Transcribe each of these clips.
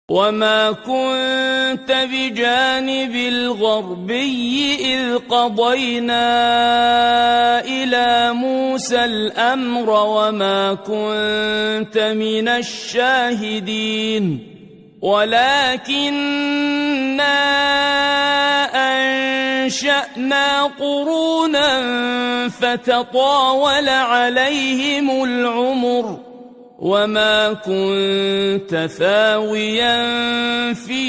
وما كنت بجانب الغربي إذ قضينا إلى موسى الأمر وما كنت من الشاهدين ولكننا أنشأنا قرونا فتطاول عليهم العمر وما كنت ثاويا في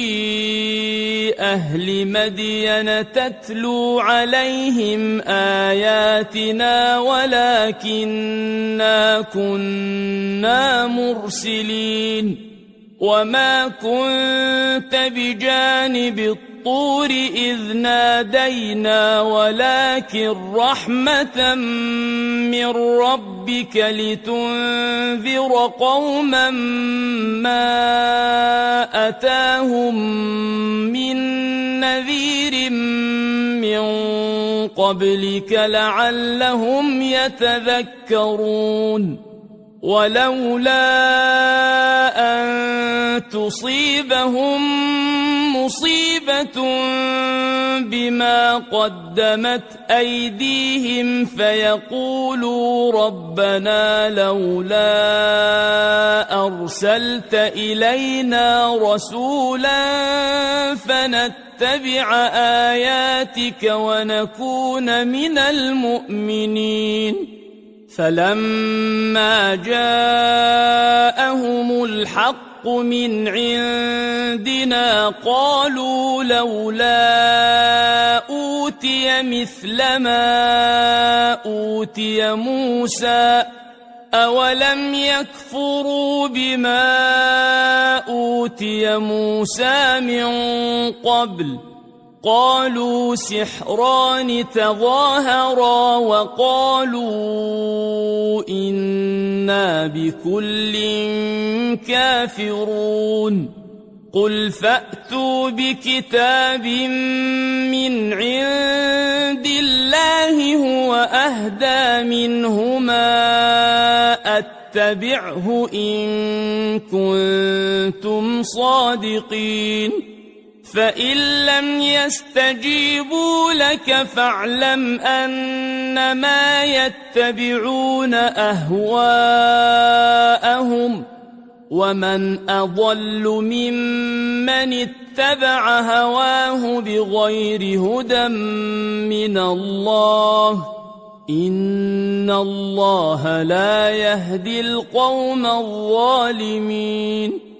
أهل مدين تتلو عليهم آياتنا ولكننا كنا مرسلين وما كنت بجانب الطور إذ نادينا ولكن رحمة من ربك لتنذر قوما ما أتاهم من نذير من قبلك لعلهم يتذكرون ولولا أن تصيبهم مصيبة بما قدمت أيديهم فيقولوا ربنا لولا أرسلت إلينا رسولا فنتبع آياتك ونكون من المؤمنين فلما جاءهم الحق من عندنا قالوا لولا أوتي مثل ما أوتي موسى أولم يكفروا بما أوتي موسى من قبل قالوا سحران تظاهرا وقالوا إنا بكل كافرون قل فأتوا بكتاب من عند الله هو أهدى منهما أتبعه إن كنتم صادقين فإن لم يستجيبوا لك فاعلم أنما يتبعون أهواءهم ومن أضل ممن اتبع هواه بغير هدى من الله إن الله لا يهدي القوم الظالمين